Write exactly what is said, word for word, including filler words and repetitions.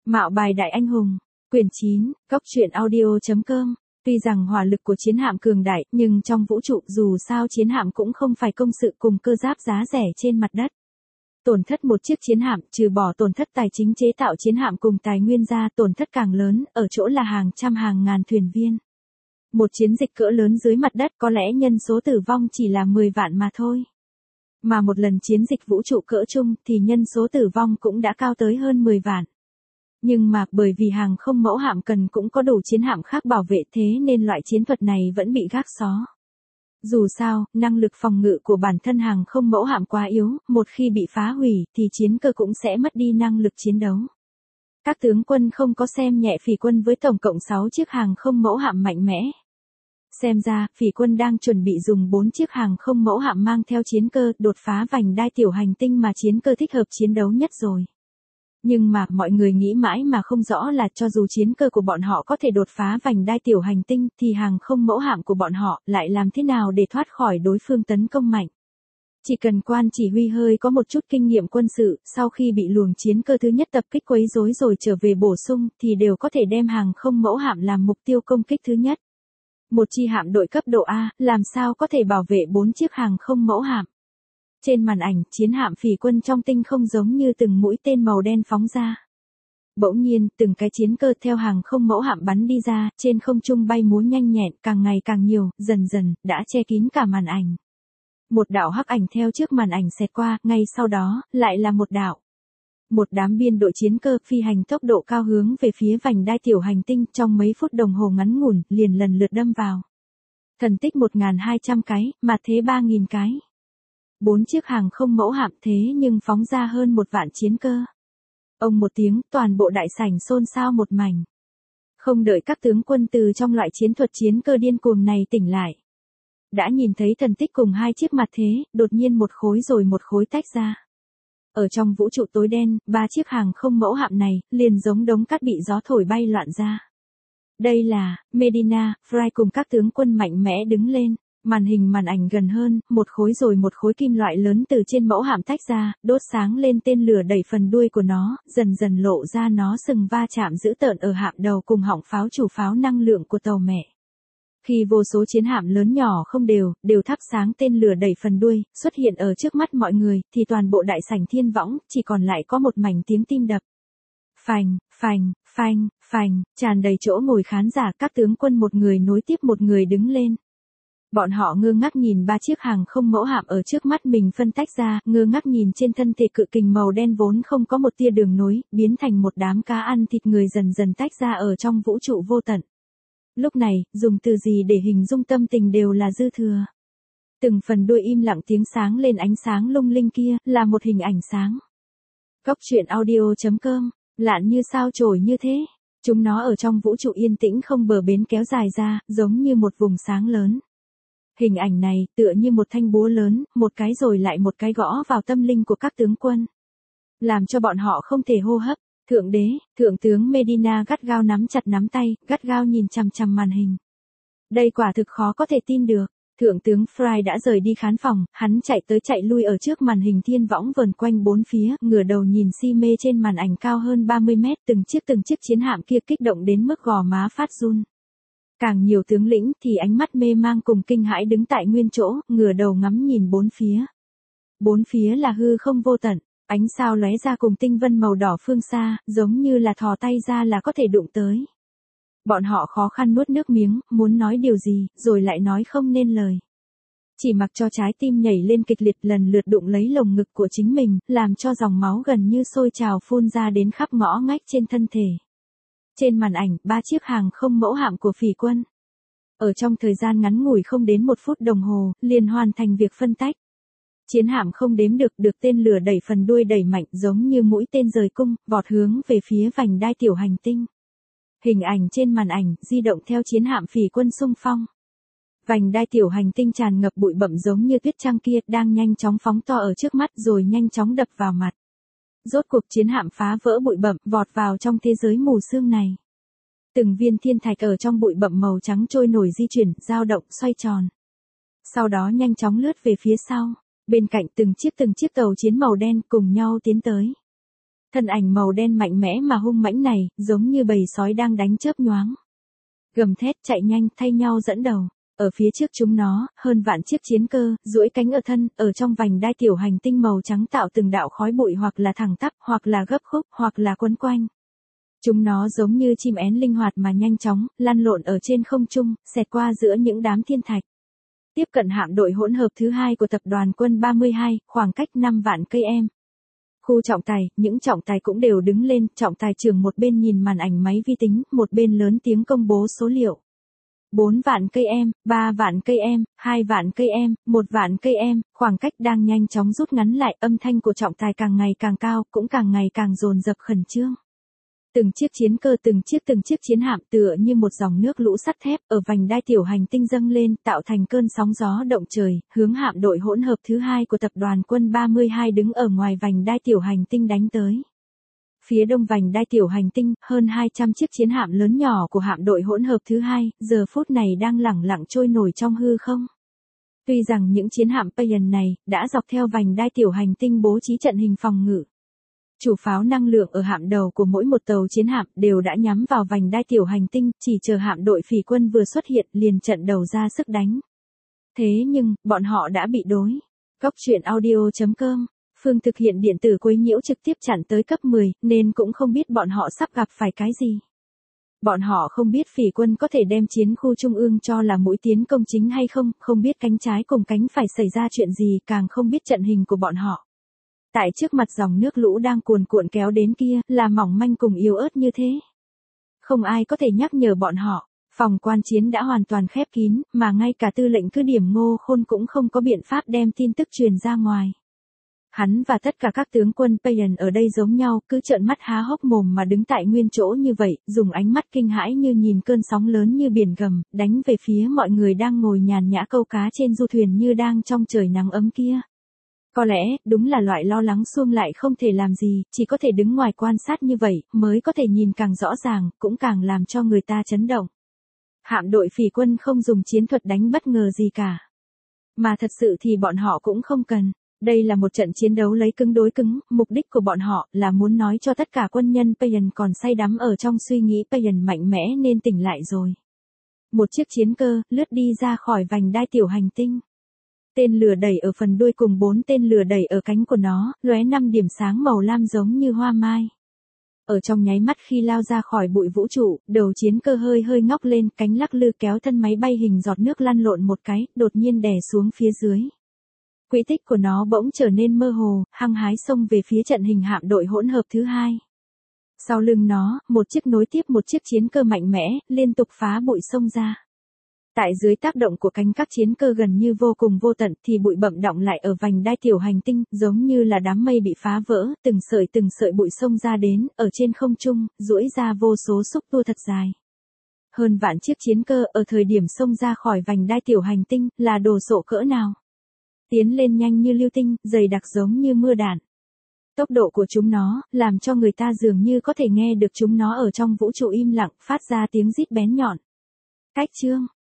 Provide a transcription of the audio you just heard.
Mạo bài đại anh hùng, quyển chín, góc truyện audio.com. Tuy rằng hỏa lực của chiến hạm cường đại, nhưng trong vũ trụ dù sao chiến hạm cũng không phải công sự cùng cơ giáp giá rẻ trên mặt đất. Tổn thất một chiếc chiến hạm, trừ bỏ tổn thất tài chính chế tạo chiến hạm cùng tài nguyên ra, tổn thất càng lớn, ở chỗ là hàng trăm hàng ngàn thuyền viên. Một chiến dịch cỡ lớn dưới mặt đất có lẽ nhân số tử vong chỉ là mười vạn mà thôi. Mà một lần chiến dịch vũ trụ cỡ chung thì nhân số tử vong cũng đã cao tới hơn mười vạn. Nhưng mà bởi vì hàng không mẫu hạm cần cũng có đủ chiến hạm khác bảo vệ, thế nên loại chiến thuật này vẫn bị gác xó. Dù sao, năng lực phòng ngự của bản thân hàng không mẫu hạm quá yếu, một khi bị phá hủy thì chiến cơ cũng sẽ mất đi năng lực chiến đấu. Các tướng quân không có xem nhẹ Phỉ quân với tổng cộng sáu chiếc hàng không mẫu hạm mạnh mẽ. Xem ra, Phỉ quân đang chuẩn bị dùng bốn chiếc hàng không mẫu hạm mang theo chiến cơ đột phá vành đai tiểu hành tinh mà chiến cơ thích hợp chiến đấu nhất rồi. Nhưng mà mọi người nghĩ mãi mà không rõ là cho dù chiến cơ của bọn họ có thể đột phá vành đai tiểu hành tinh thì hàng không mẫu hạm của bọn họ lại làm thế nào để thoát khỏi đối phương tấn công mạnh. Chỉ cần quan chỉ huy hơi có một chút kinh nghiệm quân sự, sau khi bị luồng chiến cơ thứ nhất tập kích quấy rối rồi trở về bổ sung thì đều có thể đem hàng không mẫu hạm làm mục tiêu công kích thứ nhất. Một chi hạm đội cấp độ A, làm sao có thể bảo vệ bốn chiếc hàng không mẫu hạm. Trên màn ảnh, chiến hạm Phỉ quân trong tinh không giống như từng mũi tên màu đen phóng ra. Bỗng nhiên, từng cái chiến cơ theo hàng không mẫu hạm bắn đi ra, trên không trung bay múa nhanh nhẹn, càng ngày càng nhiều, dần dần, đã che kín cả màn ảnh. Một đạo hắc ảnh theo trước màn ảnh xẹt qua, ngay sau đó, lại là một đạo. Một đám biên đội chiến cơ phi hành tốc độ cao hướng về phía vành đai tiểu hành tinh, trong mấy phút đồng hồ ngắn ngủn, liền lần lượt đâm vào. Thần tích một nghìn hai trăm cái, mà thế ba nghìn cái. Bốn chiếc hàng không mẫu hạm thế nhưng phóng ra hơn một vạn chiến cơ. Ông một tiếng, toàn bộ đại sảnh xôn xao một mảnh. Không đợi các tướng quân từ trong loại chiến thuật chiến cơ điên cuồng này tỉnh lại. Đã nhìn thấy thần tích cùng hai chiếc mặt thế, đột nhiên một khối rồi một khối tách ra. Ở trong vũ trụ tối đen, ba chiếc hàng không mẫu hạm này, liền giống đống cát bị gió thổi bay loạn ra. Đây là, Medina, Fry cùng các tướng quân mạnh mẽ đứng lên. Màn hình màn ảnh gần hơn, một khối rồi một khối kim loại lớn từ trên mẫu hạm tách ra, đốt sáng lên tên lửa đẩy phần đuôi của nó, dần dần lộ ra nó sừng va chạm dữ tợn ở hạm đầu cùng họng pháo chủ pháo năng lượng của tàu mẹ. Khi vô số chiến hạm lớn nhỏ không đều, đều thắp sáng tên lửa đẩy phần đuôi, xuất hiện ở trước mắt mọi người, thì toàn bộ đại sảnh thiên võng, chỉ còn lại có một mảnh tiếng tim đập. Phành, phành, phành, phành, tràn đầy chỗ ngồi khán giả, các tướng quân một người nối tiếp một người đứng lên. Bọn họ ngơ ngác nhìn ba chiếc hàng không mẫu hạm ở trước mắt mình phân tách ra, ngơ ngác nhìn trên thân thể cự kình màu đen vốn không có một tia đường nối, biến thành một đám cá ăn thịt người dần dần tách ra ở trong vũ trụ vô tận. Lúc này, dùng từ gì để hình dung tâm tình đều là dư thừa. Từng phần đuôi im lặng tiếng sáng lên ánh sáng lung linh kia, là một hình ảnh sáng. Góc truyện audio.com, lạn như sao chổi như thế. Chúng nó ở trong vũ trụ yên tĩnh không bờ bến kéo dài ra, giống như một vùng sáng lớn. Hình ảnh này, tựa như một thanh búa lớn, một cái rồi lại một cái gõ vào tâm linh của các tướng quân. Làm cho bọn họ không thể hô hấp. Thượng đế, thượng tướng Medina gắt gao nắm chặt nắm tay, gắt gao nhìn chằm chằm màn hình. Đây quả thực khó có thể tin được. Thượng tướng Fry đã rời đi khán phòng, hắn chạy tới chạy lui ở trước màn hình thiên võng vờn quanh bốn phía, ngửa đầu nhìn si mê trên màn ảnh cao hơn ba mươi mét, từng chiếc từng chiếc chiến hạm kia kích động đến mức gò má phát run. Càng nhiều tướng lĩnh thì ánh mắt mê mang cùng kinh hãi đứng tại nguyên chỗ, ngửa đầu ngắm nhìn bốn phía. Bốn phía là hư không vô tận, ánh sao lóe ra cùng tinh vân màu đỏ phương xa, giống như là thò tay ra là có thể đụng tới. Bọn họ khó khăn nuốt nước miếng, muốn nói điều gì, rồi lại nói không nên lời. Chỉ mặc cho trái tim nhảy lên kịch liệt lần lượt đụng lấy lồng ngực của chính mình, làm cho dòng máu gần như sôi trào phun ra đến khắp ngõ ngách trên thân thể. Trên màn ảnh, ba chiếc hàng không mẫu hạm của Phỉ quân. Ở trong thời gian ngắn ngủi không đến một phút đồng hồ, liền hoàn thành việc phân tách. Chiến hạm không đếm được, được tên lửa đẩy phần đuôi đẩy mạnh giống như mũi tên rời cung, vọt hướng về phía vành đai tiểu hành tinh. Hình ảnh trên màn ảnh, di động theo chiến hạm Phỉ quân xung phong. Vành đai tiểu hành tinh tràn ngập bụi bặm giống như tuyết trăng kia, đang nhanh chóng phóng to ở trước mắt rồi nhanh chóng đập vào mặt. Rốt cuộc chiến hạm phá vỡ bụi bặm, vọt vào trong thế giới mù sương này. Từng viên thiên thạch ở trong bụi bặm màu trắng trôi nổi di chuyển, dao động, xoay tròn. Sau đó nhanh chóng lướt về phía sau, bên cạnh từng chiếc từng chiếc tàu chiến màu đen cùng nhau tiến tới. Thân ảnh màu đen mạnh mẽ mà hung mãnh này, giống như bầy sói đang đánh chớp nhoáng. Gầm thét chạy nhanh thay nhau dẫn đầu. Ở phía trước chúng nó, hơn vạn chiếc chiến cơ, duỗi cánh ở thân, ở trong vành đai tiểu hành tinh màu trắng tạo từng đạo khói bụi hoặc là thẳng tắp, hoặc là gấp khúc, hoặc là quấn quanh. Chúng nó giống như chim én linh hoạt mà nhanh chóng, lăn lộn ở trên không trung, xẹt qua giữa những đám thiên thạch. Tiếp cận hạm đội hỗn hợp thứ hai của tập đoàn quân ba mươi hai, khoảng cách năm vạn cây em. Khu trọng tài, những trọng tài cũng đều đứng lên, trọng tài trưởng một bên nhìn màn ảnh máy vi tính, một bên lớn tiếng công bố số liệu. bốn vạn cây em, ba vạn cây em, hai vạn cây em, một vạn cây em, khoảng cách đang nhanh chóng rút ngắn lại, âm thanh của trọng tài càng ngày càng cao, cũng càng ngày càng dồn dập khẩn trương. Từng chiếc chiến cơ từng chiếc từng chiếc chiến hạm tựa như một dòng nước lũ sắt thép ở vành đai tiểu hành tinh dâng lên, tạo thành cơn sóng gió động trời, hướng hạm đội hỗn hợp thứ hai của tập đoàn quân ba mươi hai đứng ở ngoài vành đai tiểu hành tinh đánh tới. Phía đông vành đai tiểu hành tinh, hơn hai trăm chiếc chiến hạm lớn nhỏ của hạm đội hỗn hợp thứ hai, giờ phút này đang lẳng lặng trôi nổi trong hư không. Tuy rằng những chiến hạm Payan này đã dọc theo vành đai tiểu hành tinh bố trí trận hình phòng ngự. Chủ pháo năng lượng ở hạm đầu của mỗi một tàu chiến hạm đều đã nhắm vào vành đai tiểu hành tinh, chỉ chờ hạm đội phỉ quân vừa xuất hiện liền trận đầu ra sức đánh. Thế nhưng, bọn họ đã bị đối. Góc truyện audio chấm com, Phương thực hiện điện tử quấy nhiễu trực tiếp chặn tới cấp mười, nên cũng không biết bọn họ sắp gặp phải cái gì. Bọn họ không biết phỉ quân có thể đem chiến khu trung ương cho là mũi tiến công chính hay không, không biết cánh trái cùng cánh phải xảy ra chuyện gì, càng không biết trận hình của bọn họ. Tại trước mặt dòng nước lũ đang cuồn cuộn kéo đến kia, là mỏng manh cùng yếu ớt như thế. Không ai có thể nhắc nhở bọn họ, phòng quan chiến đã hoàn toàn khép kín, mà ngay cả tư lệnh cứ điểm Ngô Khôn cũng không có biện pháp đem tin tức truyền ra ngoài. Hắn và tất cả các tướng quân Payan ở đây giống nhau, cứ trợn mắt há hốc mồm mà đứng tại nguyên chỗ như vậy, dùng ánh mắt kinh hãi như nhìn cơn sóng lớn như biển gầm, đánh về phía mọi người đang ngồi nhàn nhã câu cá trên du thuyền như đang trong trời nắng ấm kia. Có lẽ, đúng là loại lo lắng xuông lại không thể làm gì, chỉ có thể đứng ngoài quan sát như vậy, mới có thể nhìn càng rõ ràng, cũng càng làm cho người ta chấn động. Hạm đội phỉ quân không dùng chiến thuật đánh bất ngờ gì cả. Mà thật sự thì bọn họ cũng không cần. Đây là một trận chiến đấu lấy cứng đối cứng, mục đích của bọn họ là muốn nói cho tất cả quân nhân Payan còn say đắm ở trong suy nghĩ Payan mạnh mẽ nên tỉnh lại rồi. Một chiếc chiến cơ, lướt đi ra khỏi vành đai tiểu hành tinh. Tên lửa đẩy ở phần đuôi cùng bốn tên lửa đẩy ở cánh của nó, lóe năm điểm sáng màu lam giống như hoa mai. Ở trong nháy mắt khi lao ra khỏi bụi vũ trụ, đầu chiến cơ hơi hơi ngóc lên, cánh lắc lư kéo thân máy bay hình giọt nước lăn lộn một cái, đột nhiên đè xuống phía dưới. Quỹ tích của nó bỗng trở nên mơ hồ, hăng hái xông về phía trận hình hạm đội hỗn hợp thứ hai. Sau lưng nó, một chiếc nối tiếp một chiếc chiến cơ mạnh mẽ, liên tục phá bụi xông ra. Tại dưới tác động của cánh các chiến cơ gần như vô cùng vô tận thì bụi bậm đọng lại ở vành đai tiểu hành tinh, giống như là đám mây bị phá vỡ, từng sợi từng sợi bụi xông ra đến, ở trên không trung, duỗi ra vô số xúc tua thật dài. Hơn vạn chiếc chiến cơ ở thời điểm xông ra khỏi vành đai tiểu hành tinh, là đồ sộ cỡ nào. Tiến lên nhanh như lưu tinh, dày đặc giống như mưa đạn. Tốc độ của chúng nó, làm cho người ta dường như có thể nghe được chúng nó ở trong vũ trụ im lặng, phát ra tiếng rít bén nhọn. Cách chương